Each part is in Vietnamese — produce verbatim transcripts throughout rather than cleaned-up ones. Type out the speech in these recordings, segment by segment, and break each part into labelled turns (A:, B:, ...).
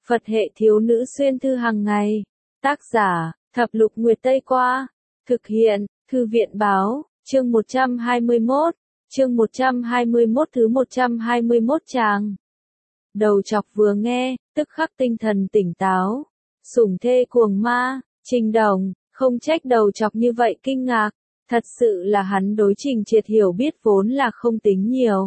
A: Phật hệ thiếu nữ xuyên thư hàng ngày. Tác giả, Thập Lục Nguyệt Tây Qua. Thực hiện, Thư viện Báo, chương một trăm hai mươi mốt, chương một trăm hai mươi mốt thứ một trăm hai mươi mốt tràng. Đầu chọc vừa nghe, tức khắc tinh thần tỉnh táo. Sủng thê cuồng ma, Trình Đồng, không trách đầu chọc như vậy kinh ngạc. Thật sự là hắn đối Trình Triệt hiểu biết vốn là không tính nhiều.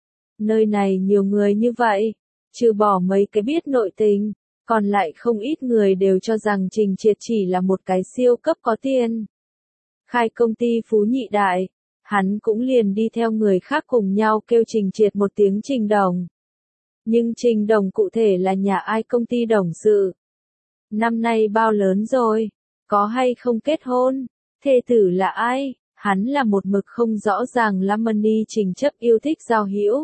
A: Nơi này nhiều người như vậy, trừ bỏ mấy cái biết nội tình, còn lại không ít người đều cho rằng Trình Triệt chỉ là một cái siêu cấp có tiền. Khai công ty Phú Nhị Đại, hắn cũng liền đi theo người khác cùng nhau kêu Trình Triệt một tiếng Trình Đồng. Nhưng Trình Đồng cụ thể là nhà ai công ty đồng sự? Năm nay bao lớn rồi? Có hay không kết hôn? Thê tử là ai? Hắn là một mực không rõ ràng lắm Money Trình Chấp yêu thích giao hữu.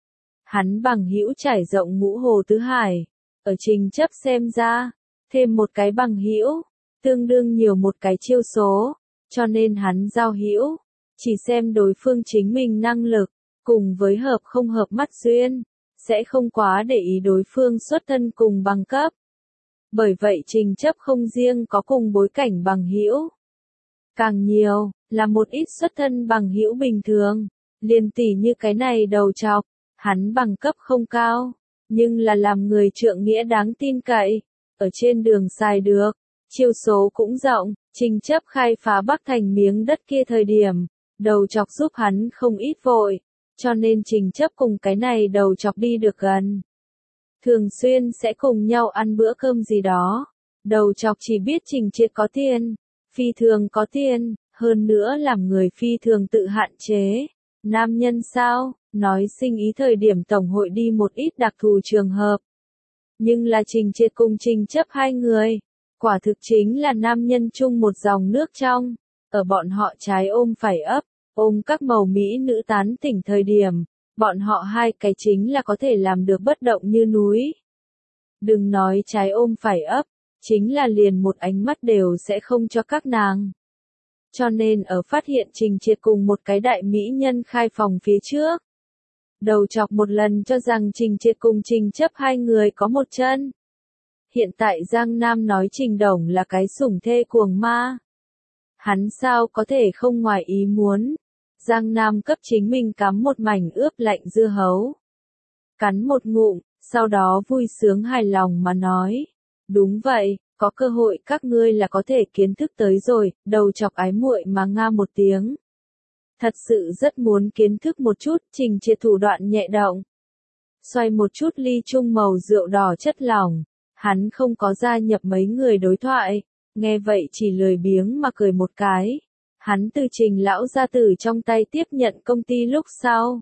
A: Hắn bằng hữu trải rộng ngũ hồ tứ hải, ở Trình Chấp xem ra, thêm một cái bằng hữu, tương đương nhiều một cái chiêu số, cho nên hắn giao hữu, chỉ xem đối phương chính mình năng lực, cùng với hợp không hợp mắt duyên, sẽ không quá để ý đối phương xuất thân cùng bằng cấp. Bởi vậy Trình Chấp không riêng có cùng bối cảnh bằng hữu, càng nhiều là một ít xuất thân bằng hữu bình thường, liền tỉ như cái này đầu chọc. Hắn bằng cấp không cao, nhưng là làm người trượng nghĩa đáng tin cậy, ở trên đường xài được, chiêu số cũng rộng. Trình Chấp khai phá Bắc Thành miếng đất kia thời điểm, đầu chọc giúp hắn không ít vội, cho nên Trình Chấp cùng cái này đầu chọc đi được gần. Thường xuyên sẽ cùng nhau ăn bữa cơm gì đó, đầu chọc chỉ biết Trình Triệt có tiền, phi thường có tiền, hơn nữa làm người phi thường tự hạn chế. Nam nhân sao? Nói sinh ý thời điểm tổng hội đi một ít đặc thù trường hợp. Nhưng là Trình Triệt cùng Trình Chấp hai người, quả thực chính là nam nhân chung một dòng nước trong, ở bọn họ trái ôm phải ấp, ôm các màu mỹ nữ tán tỉnh thời điểm, bọn họ hai cái chính là có thể làm được bất động như núi. Đừng nói trái ôm phải ấp, chính là liền một ánh mắt đều sẽ không cho các nàng. Cho nên ở phát hiện Trình Triệt cùng một cái đại mỹ nhân khai phòng phía trước, đầu chọc một lần cho rằng Trình Triệt cùng Trình Chấp hai người có một chân. Hiện tại Giang Nam nói Trình Đồng là cái sủng thê cuồng ma. Hắn sao có thể không ngoài ý muốn. Giang Nam cấp chính mình cắm một mảnh ướp lạnh dưa hấu. Cắn một ngụm, sau đó vui sướng hài lòng mà nói. Đúng vậy, có cơ hội các ngươi là có thể kiến thức tới rồi, đầu chọc ái muội mà nga một tiếng. Thật sự rất muốn kiến thức một chút, Trình Triệt thủ đoạn nhẹ động. Xoay một chút ly chung màu rượu đỏ chất lỏng, hắn không có gia nhập mấy người đối thoại, nghe vậy chỉ lười biếng mà cười một cái. Hắn từ Trình lão gia tử trong tay tiếp nhận công ty lúc sau.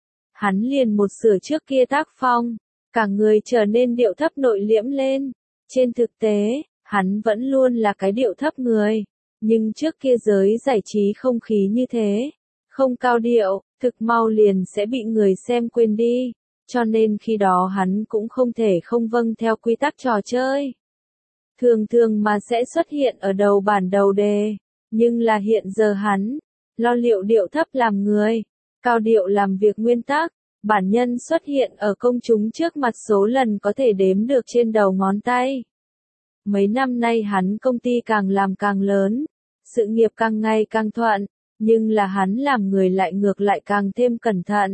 A: Hắn liền một sửa trước kia tác phong, cả người trở nên điệu thấp nội liễm lên. Trên thực tế, hắn vẫn luôn là cái điệu thấp người, nhưng trước kia giới giải trí không khí như thế. Không cao điệu, thực mau liền sẽ bị người xem quên đi, cho nên khi đó hắn cũng không thể không vâng theo quy tắc trò chơi. Thường thường mà sẽ xuất hiện ở đầu bản đầu đề, nhưng là hiện giờ hắn, lo liệu điệu thấp làm người, cao điệu làm việc nguyên tắc, bản nhân xuất hiện ở công chúng trước mặt số lần có thể đếm được trên đầu ngón tay. Mấy năm nay hắn công ty càng làm càng lớn, sự nghiệp càng ngày càng thuận. Nhưng là hắn làm người lại ngược lại càng thêm cẩn thận.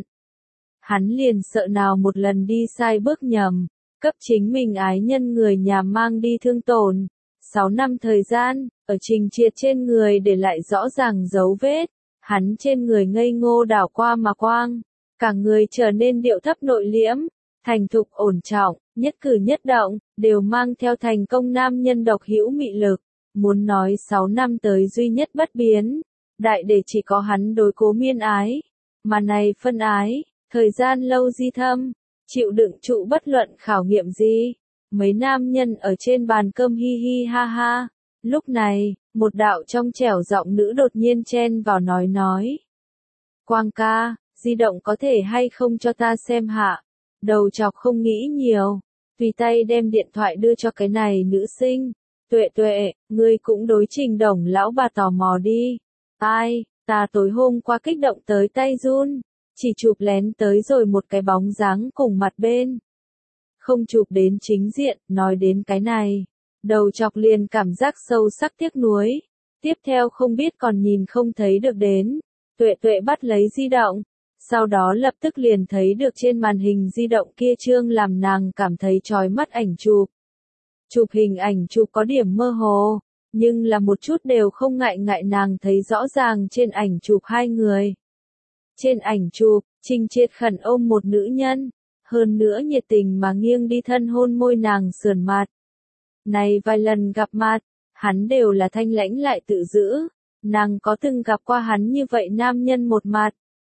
A: Hắn liền sợ nào một lần đi sai bước nhầm, cấp chính mình ái nhân người nhà mang đi thương tổn. Sáu năm thời gian, ở Trình Triệt trên người để lại rõ ràng dấu vết, hắn trên người ngây ngô đảo qua mà quang, cả người trở nên điệu thấp nội liễm, thành thục ổn trọng, nhất cử nhất động, đều mang theo thành công nam nhân độc hữu mị lực. Muốn nói sáu năm tới duy nhất bất biến. Đại để chỉ có hắn đối Cố Miên ái, mà này phân ái, thời gian lâu di thâm, chịu đựng trụ bất luận khảo nghiệm gì. Mấy nam nhân ở trên bàn cơm hi hi ha ha. Lúc này, một đạo trong trẻo giọng nữ đột nhiên chen vào nói nói. Quang ca, di động có thể hay không cho ta xem hạ. Đầu chọc không nghĩ nhiều, tùy tay đem điện thoại đưa cho cái này nữ sinh. Tuệ tuệ, ngươi cũng đối Trình Đồng lão bà tò mò đi. Ai, ta tối hôm qua kích động tới tay run, chỉ chụp lén tới rồi một cái bóng dáng cùng mặt bên. không chụp đến chính diện, nói đến cái này. Đầu chọc liền cảm giác sâu sắc tiếc nuối. Tiếp theo không biết còn nhìn không thấy được đến. Tuệ tuệ bắt lấy di động. Sau đó lập tức liền thấy được trên màn hình di động kia chương làm nàng cảm thấy chói mắt ảnh chụp. Chụp hình ảnh chụp có điểm mơ hồ, nhưng là một chút đều không ngại ngại nàng thấy rõ ràng trên ảnh chụp hai người. Trên ảnh chụp, Trình Triệt khẩn ôm một nữ nhân, hơn nữa nhiệt tình mà nghiêng đi thân hôn môi nàng sườn mặt. Này vài lần gặp mặt, hắn đều là thanh lãnh lại tự giữ, nàng có từng gặp qua hắn như vậy nam nhân một mặt.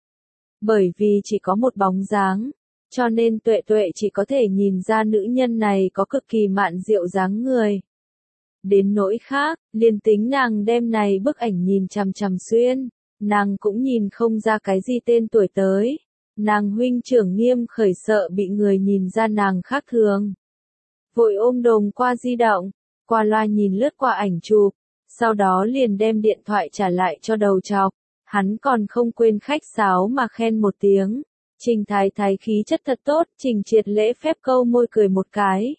A: Bởi vì chỉ có một bóng dáng, cho nên Tuệ Tuệ chỉ có thể nhìn ra nữ nhân này có cực kỳ mạn diệu dáng người. Đến nỗi khác, liền tính nàng đem này bức ảnh nhìn chằm chằm xuyên, nàng cũng nhìn không ra cái gì tên tuổi tới. Nàng huynh trưởng Nghiêm Khởi sợ bị người nhìn ra nàng khác thường. Vội ôm đồm qua di động, qua loa nhìn lướt qua ảnh chụp, sau đó liền đem điện thoại trả lại cho đầu chọc. Hắn còn không quên khách sáo mà khen một tiếng. Trình Thái Thái khí chất thật tốt, Trình Triệt lễ phép câu môi cười một cái.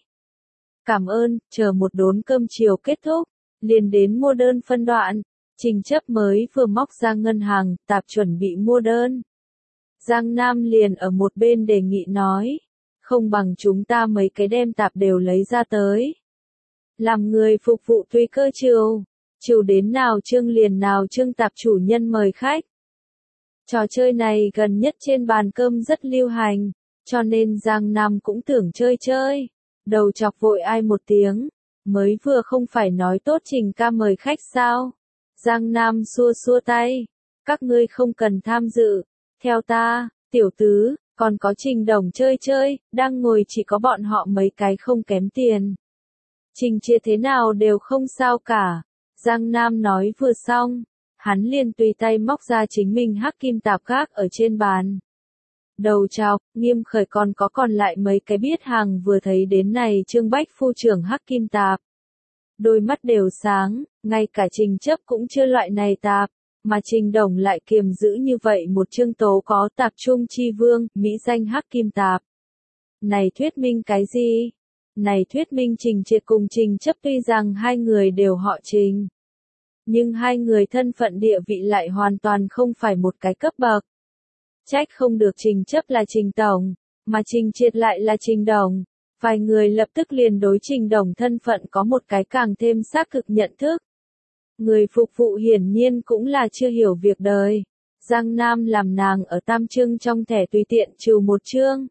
A: Cảm ơn, chờ một đốn cơm chiều kết thúc, liền đến mua đơn phân đoạn. Trình Chấp mới vừa móc ra ngân hàng, tạp chuẩn bị mua đơn. Giang Nam liền ở một bên đề nghị nói, không bằng chúng ta mấy cái đem tạp đều lấy ra tới. Làm người phục vụ tùy cơ chiều, chiều đến nào chương liền nào chương tạp chủ nhân mời khách. Trò chơi này gần nhất trên bàn cơm rất lưu hành, cho nên Giang Nam cũng tưởng chơi chơi. Đầu chọc vội ai một tiếng, mới vừa không phải nói tốt Trình ca mời khách sao. Giang Nam xua xua tay, các ngươi không cần tham dự, theo ta, tiểu tứ, còn có Trình Đồng chơi chơi, đang ngồi chỉ có bọn họ mấy cái không kém tiền. Trình Triệt thế nào đều không sao cả, Giang Nam nói vừa xong, hắn liền tùy tay móc ra chính mình hắc kim tạp khác ở trên bàn. Đầu chọc, Nghiêm Khởi còn có còn lại mấy cái biết hàng vừa thấy đến này Trương Bách phu trưởng hắc kim tạp. Đôi mắt đều sáng, ngay cả Trình Chấp cũng chưa loại này tạp, mà Trình Đồng lại kiềm giữ như vậy một chương tố có tạp trung chi vương, mỹ danh hắc kim tạp. Này thuyết minh cái gì? Này thuyết minh Trình Triệt cùng Trình Chấp tuy rằng hai người đều họ Trình, nhưng hai người thân phận địa vị lại hoàn toàn không phải một cái cấp bậc. Trách không được Trình Chấp là Trình Tổng, mà Trình Triệt lại là Trình Đồng. Vài người lập tức liền đối Trình Đồng thân phận có một cái càng thêm xác thực nhận thức. Người phục vụ hiển nhiên cũng là chưa hiểu việc đời. Giang Nam làm nàng ở tam chương trong thẻ tùy tiện trừ một chương.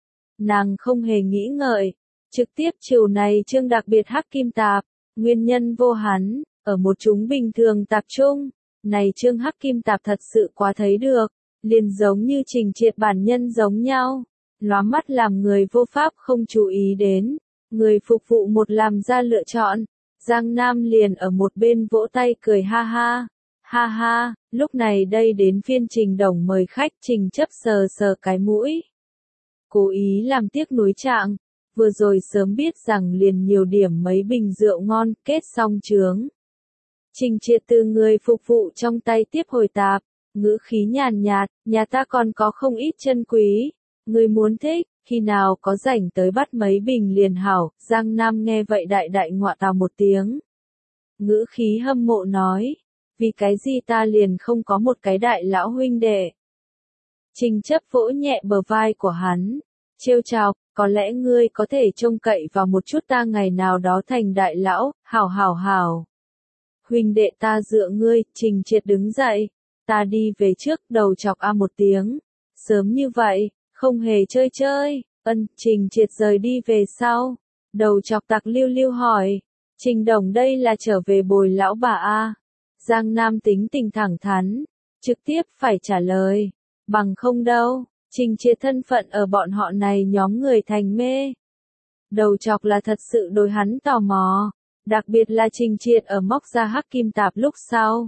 A: Nàng không hề nghĩ ngợi, trực tiếp trừ này chương đặc biệt hắc kim tạp, nguyên nhân vô hắn, ở một chúng bình thường tạp trung. Này chương hắc kim tạp thật sự quá thấy được, liền giống như Trình Triệt bản nhân giống nhau. Lóa mắt làm người vô pháp không chú ý đến, người phục vụ một làm ra lựa chọn, Giang Nam liền ở một bên vỗ tay cười ha ha, ha ha, lúc này đây đến phiên Trình Đồng mời khách. Trình Chấp sờ sờ cái mũi, cố ý làm tiếc nuối trạng, vừa rồi sớm biết rằng liền nhiều điểm mấy bình rượu ngon, kết xong chướng. Trình Triệt từ người phục vụ trong tay tiếp hồi tạp, ngữ khí nhàn nhạt, nhà ta còn có không ít chân quý. Người muốn thích, khi nào có rảnh tới bắt mấy bình liền hảo. Giang Nam nghe vậy đại đại ngọa tào một tiếng. Ngữ khí hâm mộ nói, vì cái gì ta liền không có một cái đại lão huynh đệ. Trình Chấp vỗ nhẹ bờ vai của hắn, trêu chọc, có lẽ ngươi có thể trông cậy vào một chút ta ngày nào đó thành đại lão, hảo hảo hảo. Huynh đệ ta dựa ngươi. Trình Triệt đứng dậy, ta đi về trước. Đầu chọc a một tiếng, sớm như vậy. Không hề chơi chơi, ân. Trình Triệt rời đi về sau. Đầu chọc tặc lưu lưu hỏi, Trình Đồng đây là trở về bồi lão bà a? Giang Nam tính tình thẳng thắn, trực tiếp phải trả lời, bằng không đâu. Trình Triệt thân phận ở bọn họ này nhóm người thành mê. Đầu chọc là thật sự đối hắn tò mò, đặc biệt là Trình Triệt ở móc ra hắc kim tạp lúc sau.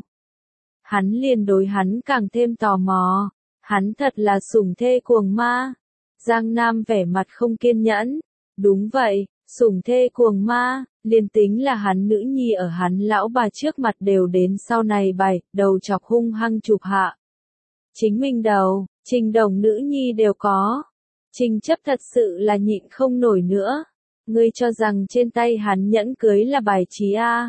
A: Hắn liền đối hắn càng thêm tò mò. Hắn thật là sủng thê cuồng ma. Giang Nam vẻ mặt không kiên nhẫn. Đúng vậy, sủng thê cuồng ma, liền tính là hắn nữ nhi ở hắn lão bà trước mặt đều đến sau này bày, đầu chọc hung hăng chụp hạ. Chính mình đầu, Trình Đồng nữ nhi đều có. Trình Chấp thật sự là nhịn không nổi nữa. Ngươi cho rằng trên tay hắn nhẫn cưới là bài trí a?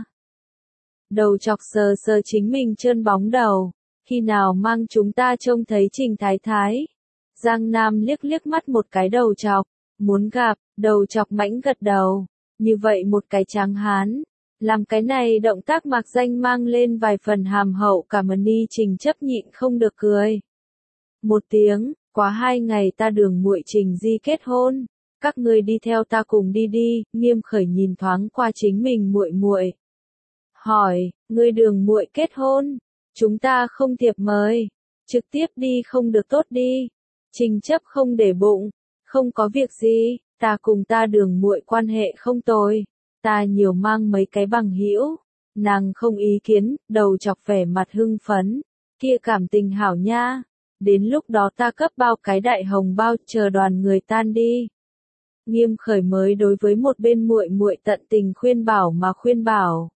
A: Đầu chọc sờ sờ chính mình trơn bóng đầu. Khi nào mang chúng ta trông thấy Trình Thái Thái? Giang Nam liếc liếc mắt một cái đầu chọc. Muốn gặp, đầu chọc mãnh gật đầu. Như vậy một cái tráng hán. Làm cái này động tác mạc danh mang lên vài phần hàm hậu cả mần ni Trình Chấp nhịn không được cười. Một tiếng, quá hai ngày ta Đường muội Trình Di kết hôn. Các ngươi đi theo ta cùng đi đi, Nghiêm Khởi nhìn thoáng qua chính mình muội muội. Hỏi, ngươi Đường muội kết hôn, chúng ta không thiệp mời, trực tiếp đi không được tốt đi. Trình Chấp không để bụng, không có việc gì, ta cùng ta Đường muội quan hệ không tồi, ta nhiều mang mấy cái bằng hữu. Nàng không ý kiến, đầu chọc vẻ mặt hưng phấn, kia cảm tình hảo nha. Đến lúc đó ta cấp bao cái đại hồng bao chờ đoàn người tan đi. Nghiêm Khởi mới đối với một bên muội muội tận tình khuyên bảo mà khuyên bảo.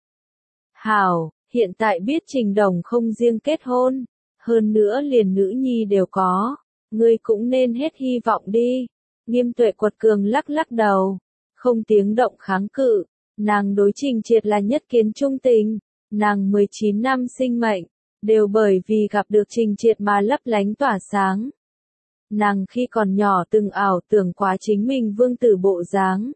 A: Hảo, hiện tại biết Trình Đồng không riêng kết hôn, hơn nữa liền nữ nhi đều có, ngươi cũng nên hết hy vọng đi. Nghiêm Tuệ quật cường lắc lắc đầu, không tiếng động kháng cự, nàng đối Trình Triệt là nhất kiến trung tình, nàng mười chín năm sinh mệnh, đều bởi vì gặp được Trình Triệt mà lấp lánh tỏa sáng. Nàng khi còn nhỏ từng ảo tưởng quá chính mình vương tử bộ dáng.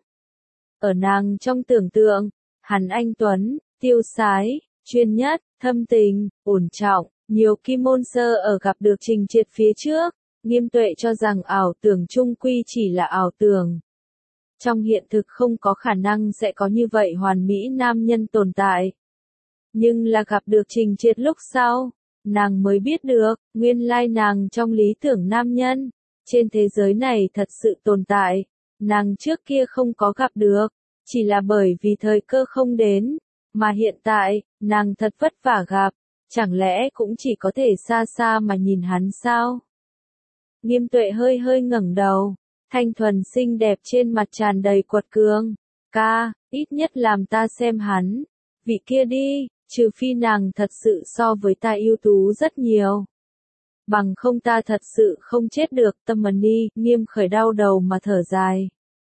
A: Ở nàng trong tưởng tượng, hắn anh tuấn, tiêu sái, chuyên nhất, thâm tình, ổn trọng, nhiều kim môn sơ ở gặp được Trình Triệt phía trước, Nghiêm Tuệ cho rằng ảo tưởng chung quy chỉ là ảo tưởng. Trong hiện thực không có khả năng sẽ có như vậy hoàn mỹ nam nhân tồn tại. Nhưng là gặp được Trình Triệt lúc sau, nàng mới biết được, nguyên lai nàng trong lý tưởng nam nhân, trên thế giới này thật sự tồn tại, nàng trước kia không có gặp được, chỉ là bởi vì thời cơ không đến, mà hiện tại, nàng thật vất vả gặp, chẳng lẽ cũng chỉ có thể xa xa mà nhìn hắn sao? Nghiêm Tuệ hơi hơi ngẩng đầu, thanh thuần xinh đẹp trên mặt tràn đầy quật cường, ca, ít nhất làm ta xem hắn, vị kia đi. Trừ phi nàng thật sự so với ta ưu tú rất nhiều. Bằng không ta thật sự không chết được, Tâm Mần Ni, Nghiêm Khởi đau đầu mà thở dài.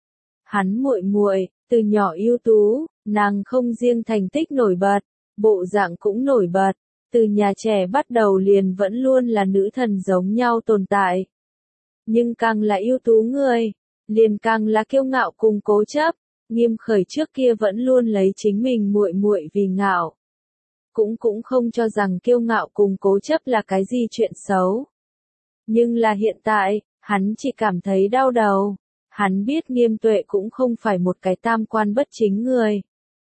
A: Hắn muội muội, từ nhỏ ưu tú, nàng không riêng thành tích nổi bật, bộ dạng cũng nổi bật, từ nhà trẻ bắt đầu liền vẫn luôn là nữ thần giống nhau tồn tại. Nhưng càng là ưu tú người, liền càng là kiêu ngạo cùng cố chấp, Nghiêm Khởi trước kia vẫn luôn lấy chính mình muội muội vì ngạo. Cũng cũng không cho rằng kiêu ngạo cùng cố chấp là cái gì chuyện xấu. Nhưng là hiện tại, hắn chỉ cảm thấy đau đầu. Hắn biết Nghiêm Tuệ cũng không phải một cái tam quan bất chính người.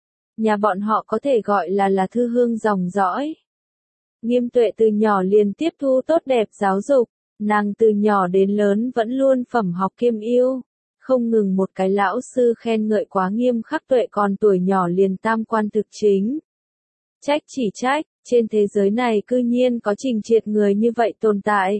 A: Nhà bọn họ có thể gọi là là thư hương dòng dõi. Nghiêm Tuệ từ nhỏ liền tiếp thu tốt đẹp giáo dục, nàng từ nhỏ đến lớn vẫn luôn phẩm học kiêm yêu. Không ngừng một cái lão sư khen ngợi quá nghiêm khắc Tuệ còn tuổi nhỏ liền tam quan thực chính. Trách chỉ trách, trên thế giới này cư nhiên có Trình Triệt người như vậy tồn tại.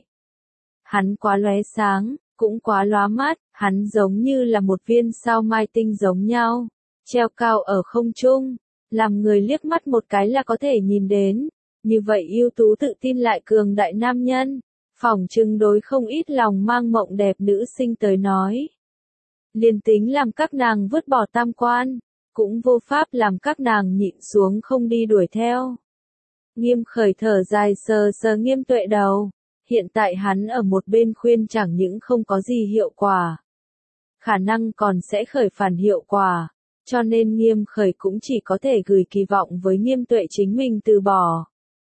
A: Hắn quá lóe sáng, cũng quá lóa mắt, hắn giống như là một viên sao mai tinh giống nhau, treo cao ở không trung, làm người liếc mắt một cái là có thể nhìn đến. Như vậy ưu tú tự tin lại cường đại nam nhân, phỏng chừng đối không ít lòng mang mộng đẹp nữ sinh tới nói. Liên tính làm các nàng vứt bỏ tam quan, cũng vô pháp làm các nàng nhịn xuống không đi đuổi theo. Nghiêm Khởi thở dài sờ sờ Nghiêm Tuệ đầu, hiện tại hắn ở một bên khuyên chẳng những không có gì hiệu quả, khả năng còn sẽ khởi phản hiệu quả, cho nên Nghiêm Khởi cũng chỉ có thể gửi kỳ vọng với Nghiêm Tuệ chính mình từ bỏ.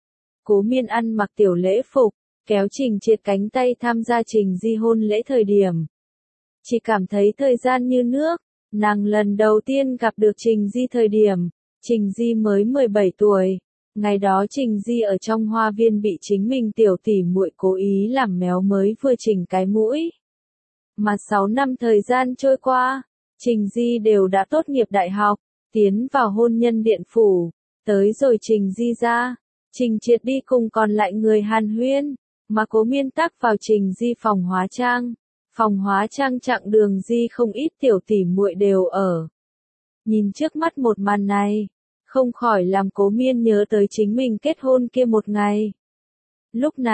A: Cố Miên ăn mặc tiểu lễ phục, kéo Trình Triệt cánh tay tham gia Trình Di hôn lễ thời điểm. Chỉ cảm thấy thời gian như nước. Nàng lần đầu tiên gặp được Trình Di thời điểm, Trình Di mới mười bảy tuổi, ngày đó Trình Di ở trong hoa viên bị chính mình tiểu tỷ muội cố ý làm méo mới vừa chỉnh cái mũi. Mà sáu năm thời gian trôi qua, Trình Di đều đã tốt nghiệp đại học, tiến vào hôn nhân điện phủ, tới rồi Trình Di ra, Trình Triệt đi cùng còn lại người hàn huyên, mà Cố Miên tắc vào Trình Di phòng hóa trang. Phòng hóa trang chặng đường Di không ít tiểu tỷ muội đều ở. Nhìn trước mắt một màn này, không khỏi làm Cố Miên nhớ tới chính mình kết hôn kia một ngày. Lúc này,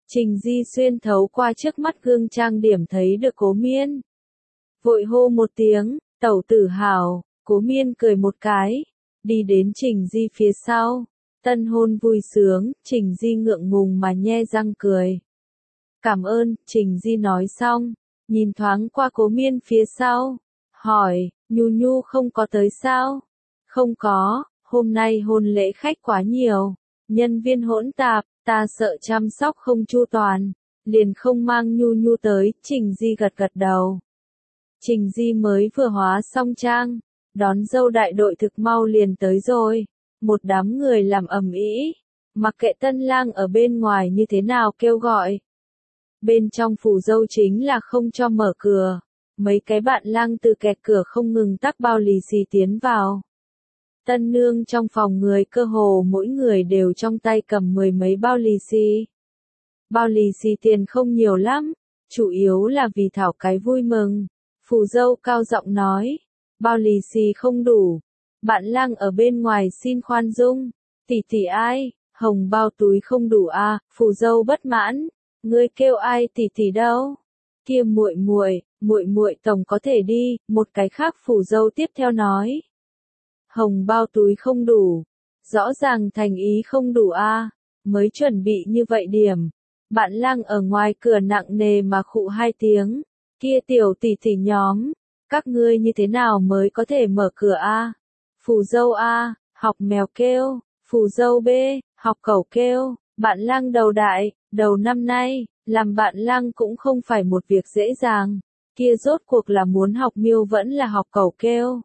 A: Trình Di xuyên thấu qua trước mắt gương trang điểm thấy được Cố Miên. Vội hô một tiếng, tẩu tử hảo, Cố Miên cười một cái, đi đến Trình Di phía sau. Tân hôn vui sướng, Trình Di ngượng ngùng mà nhe răng cười. Cảm ơn, Trình Di nói xong, nhìn thoáng qua Cố Miên phía sau, hỏi, Nhu Nhu không có tới sao? Không có, hôm nay hôn lễ khách quá nhiều, nhân viên hỗn tạp, ta sợ chăm sóc không chu toàn, liền không mang Nhu Nhu tới, Trình Di gật gật đầu. Trình Di mới vừa hóa xong trang, đón dâu đại đội thực mau liền tới rồi, một đám người làm ầm ĩ, mặc kệ tân lang ở bên ngoài như thế nào kêu gọi. Bên trong phủ dâu chính là không cho mở cửa, mấy cái bạn lang từ kẹt cửa không ngừng tắc bao lì xì tiến vào. Tân nương trong phòng người cơ hồ mỗi người đều trong tay cầm mười mấy bao lì xì. Bao lì xì tiền không nhiều lắm, chủ yếu là vì thảo cái vui mừng. Phù dâu cao giọng nói, bao lì xì không đủ, bạn lang ở bên ngoài xin khoan dung, tỷ tỷ ai, hồng bao túi không đủ à, phù dâu bất mãn, ngươi kêu ai tỷ tỷ đâu? Kia muội muội, muội muội tổng có thể đi, một cái khác phù dâu tiếp theo nói. Hồng bao túi không đủ, rõ ràng thành ý không đủ a, mới chuẩn bị như vậy điểm. Bạn lang ở ngoài cửa nặng nề mà khụ hai tiếng, kia tiểu tỷ tỷ nhóm, các ngươi như thế nào mới có thể mở cửa a? Phù dâu a, học mèo kêu, phù dâu b, học cẩu kêu, bạn lang đầu đại, đầu năm nay, làm bạn lang cũng không phải một việc dễ dàng, kia rốt cuộc là muốn học miêu vẫn là học cẩu kêu.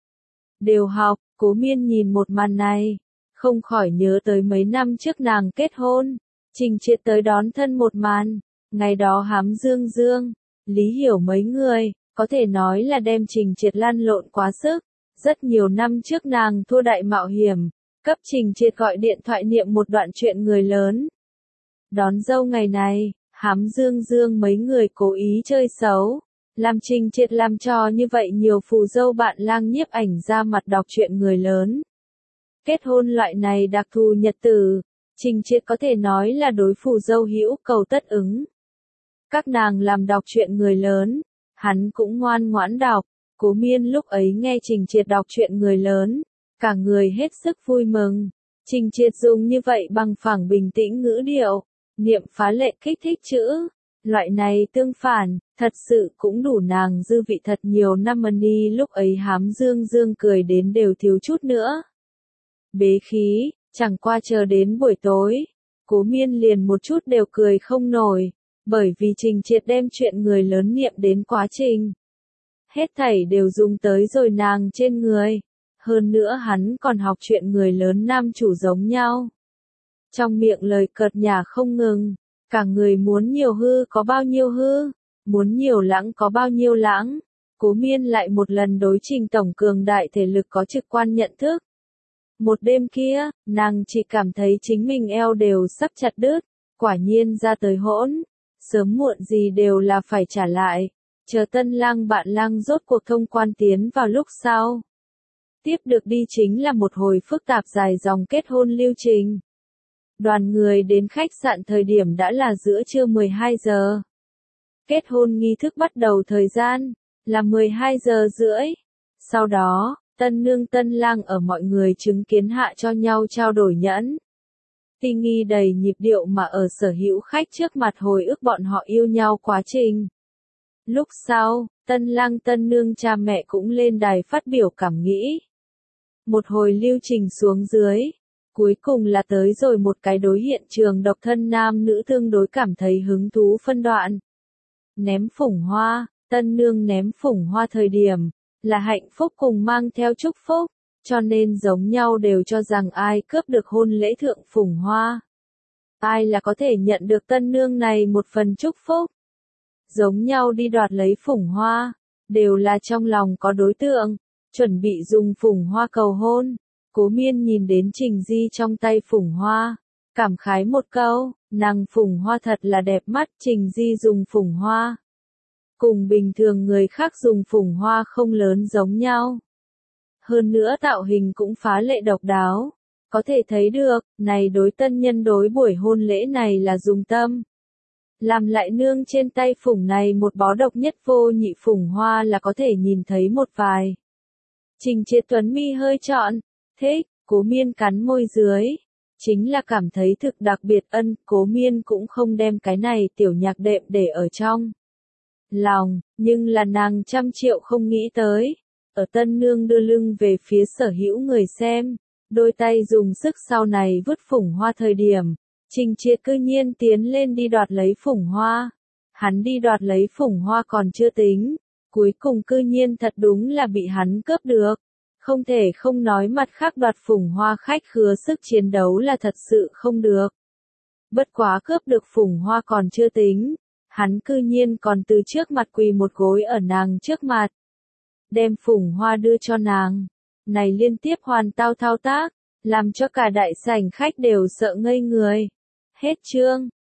A: Đều học, Cố Miên nhìn một màn này, không khỏi nhớ tới mấy năm trước nàng kết hôn, Trình Triệt tới đón thân một màn, ngày đó hám dương dương, Lý Hiểu mấy người, có thể nói là đem Trình Triệt lăn lộn quá sức, rất nhiều năm trước nàng thua đại mạo hiểm, cấp Trình Triệt gọi điện thoại niệm một đoạn chuyện người lớn. Đón dâu ngày này, hám dương dương mấy người cố ý chơi xấu. Làm Trình Triệt làm trò như vậy nhiều phù dâu bạn lang nhiếp ảnh ra mặt đọc chuyện người lớn. Kết hôn loại này đặc thù nhật tử, Trình Triệt có thể nói là đối phù dâu hữu cầu tất ứng. Các nàng làm đọc chuyện người lớn, hắn cũng ngoan ngoãn đọc, Cố Miên lúc ấy nghe Trình Triệt đọc chuyện người lớn, cả người hết sức vui mừng. Trình Triệt dùng như vậy bằng phẳng bình tĩnh ngữ điệu, niệm phá lệ kích thích chữ. Loại này tương phản, thật sự cũng đủ nàng dư vị thật nhiều năm money lúc ấy hám dương dương cười đến đều thiếu chút nữa. Bế khí, chẳng qua chờ đến buổi tối, Cố Miên liền một chút đều cười không nổi, bởi vì Trình Triệt đem chuyện người lớn niệm đến quá trình. Hết thảy đều dùng tới rồi nàng trên người, hơn nữa hắn còn học chuyện người lớn nam chủ giống nhau. Trong miệng lời cợt nhả không ngừng. Cả người muốn nhiều hư có bao nhiêu hư, muốn nhiều lãng có bao nhiêu lãng. Cố Miên lại một lần đối Trình tổng cường đại thể lực có trực quan nhận thức. Một đêm kia, nàng chỉ cảm thấy chính mình eo đều sắp chặt đứt, quả nhiên ra tới hỗn, sớm muộn gì đều là phải trả lại. Chờ tân lang bạn lang rốt cuộc thông quan tiến vào lúc sau. Tiếp được đi chính là một hồi phức tạp dài dòng kết hôn lưu trình. Đoàn người đến khách sạn thời điểm đã là giữa trưa mười hai giờ. Kết hôn nghi thức bắt đầu thời gian là mười hai giờ rưỡi. Sau đó, tân nương tân lang ở mọi người chứng kiến hạ cho nhau trao đổi nhẫn. Tinh nghi đầy nhịp điệu mà ở sở hữu khách trước mặt hồi ức bọn họ yêu nhau quá trình. Lúc sau, tân lang tân nương cha mẹ cũng lên đài phát biểu cảm nghĩ. Một hồi lưu trình xuống dưới. Cuối cùng là tới rồi một cái đối hiện trường độc thân nam nữ tương đối cảm thấy hứng thú phân đoạn. Ném phủng hoa, tân nương ném phủng hoa thời điểm, là hạnh phúc cùng mang theo chúc phúc, cho nên giống nhau đều cho rằng ai cướp được hôn lễ thượng phủng hoa. Ai là có thể nhận được tân nương này một phần chúc phúc. Giống nhau đi đoạt lấy phủng hoa, đều là trong lòng có đối tượng, chuẩn bị dùng phủng hoa cầu hôn. Cố Miên nhìn đến Trình Di trong tay phủng hoa, cảm khái một câu, nàng phủng hoa thật là đẹp mắt. Trình Di dùng phủng hoa, cùng bình thường người khác dùng phủng hoa không lớn giống nhau. Hơn nữa tạo hình cũng phá lệ độc đáo, có thể thấy được, này đối tân nhân đối buổi hôn lễ này là dùng tâm. Làm lại nương trên tay Phùng này một bó độc nhất vô nhị Phùng Hoa là có thể nhìn thấy một vài. Trình Triệt Tuấn mi hơi trọn, thế, Cố Miên cắn môi dưới. Chính là cảm thấy thực đặc biệt ân, Cố Miên cũng không đem cái này tiểu nhạc đệm để ở trong lòng, nhưng là nàng trăm triệu không nghĩ tới. Ở tân nương đưa lưng về phía sở hữu người xem, đôi tay dùng sức sau này vứt Phùng Hoa thời điểm, Trình Triệt cư nhiên tiến lên đi đoạt lấy Phùng Hoa. Hắn đi đoạt lấy Phùng Hoa còn chưa tính, cuối cùng cư nhiên thật đúng là bị hắn cướp được. Không thể không nói mặt khác đoạt Phùng Hoa khách khứa sức chiến đấu là thật sự không được. Bất quá cướp được Phùng Hoa còn chưa tính, hắn cư nhiên còn từ trước mặt quỳ một gối ở nàng trước mặt. Đem Phùng Hoa đưa cho nàng. Này liên tiếp hoàn tao thao tác, làm cho cả đại sảnh khách đều sợ ngây người. Hết chương.